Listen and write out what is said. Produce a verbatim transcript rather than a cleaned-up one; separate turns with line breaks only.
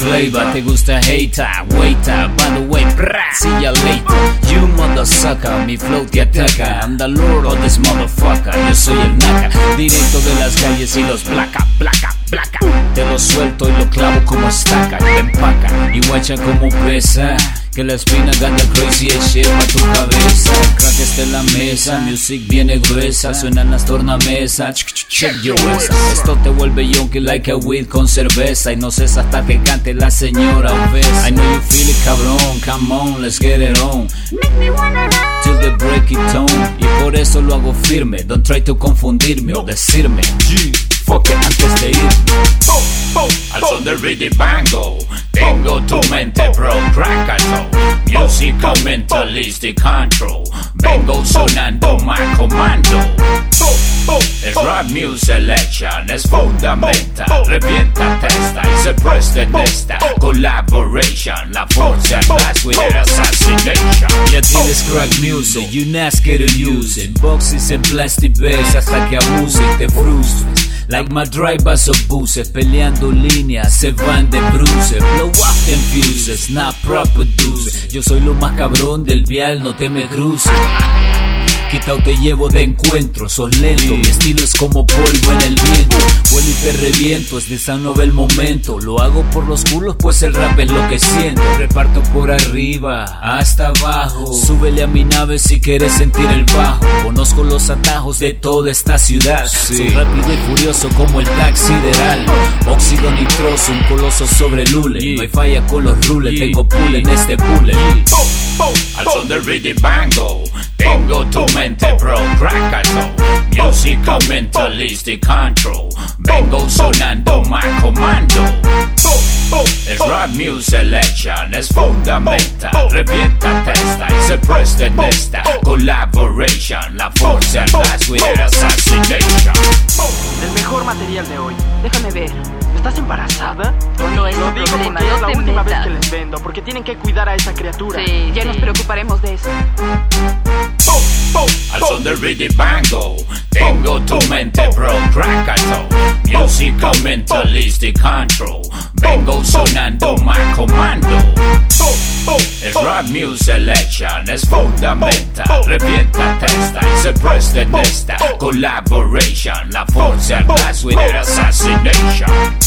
flavor, te gusta hater, waiter, by the way, brah, see ya later. You mother sucker, mi flow te ataca. I'm the lord of this motherfucker, yo soy el naca. Directo de las calles y los placa, placa, placa. Te lo suelto y lo clavo como estaca. Te empaca y guacha como pesa. Que la espina gana crazy shit pa' tu cabeza. Crack está en la mesa, music viene gruesa. Suenan las tornamesas, check your esa. Esto te vuelve yonky like a weed con cerveza. Y no cesa hasta que cante la señora obesa. I know you feel it, cabrón, come on, let's get it on. Till the break it tone. Y por eso lo hago firme. Don't try to confundirme o decirme G, fuck it antes de ir. Oh, oh, al son del Riddy Bango. Tengo tu mente bro, crackado. Musical mentalistic control. Vengo sonando my comando. Es rap music selection, es fundamental. Revienta testa y se presta en esta collaboration. La fuerza más with an assassination. Ya tienes crack music, you not scared to use it. Boxes en plastic bags hasta que abuse y te frustres. Like my drivers of buses, peleando líneas, se van de bruces. Blow up them fuses, not proper producer. Yo soy lo más cabrón del vial, no te me cruces. Quita o te llevo de encuentro, sos lento. Mi estilo es como polvo en el viento. Vuelo y te reviento, es de esa nueva el momento. Lo hago por los culos, pues el rap es lo que siento. Reparto por arriba, hasta abajo. Súbele a mi nave si quieres sentir el bajo. Conozco los atajos de toda esta ciudad. Sí. Soy rápido y furioso como el tag sideral. Óxido nitroso, un coloso sobre lule. Yeah. No hay falla con los rules, yeah. Tengo pool en este bullet. Yeah. Oh, oh, al son del Riddy Bango. Tengo tu mente bro, crackado. Musical mentalistic control. Vengo sonando my comando. Es rap music selection, es fundamental. Revienta testa y se presta en esta collaboration. La fuerza más with an assassination.
El mejor material de hoy. Déjame ver. ¿Estás embarazada?
No es
Lo
un
digo
problema,
porque
no
es la
te
última vez
metas.
que les vendo. Porque tienen que cuidar a esa criatura.
Sí, ya
Sí.
nos preocuparemos de eso.
Al son del Riddy Bango. Tengo tu mente bro, crackado. Musical mentalistic control. Vengo sonando my comando. Es rap music selection, es fundamental. Revienta testa y se presta en esta collaboration. La fuerza más with an assassination.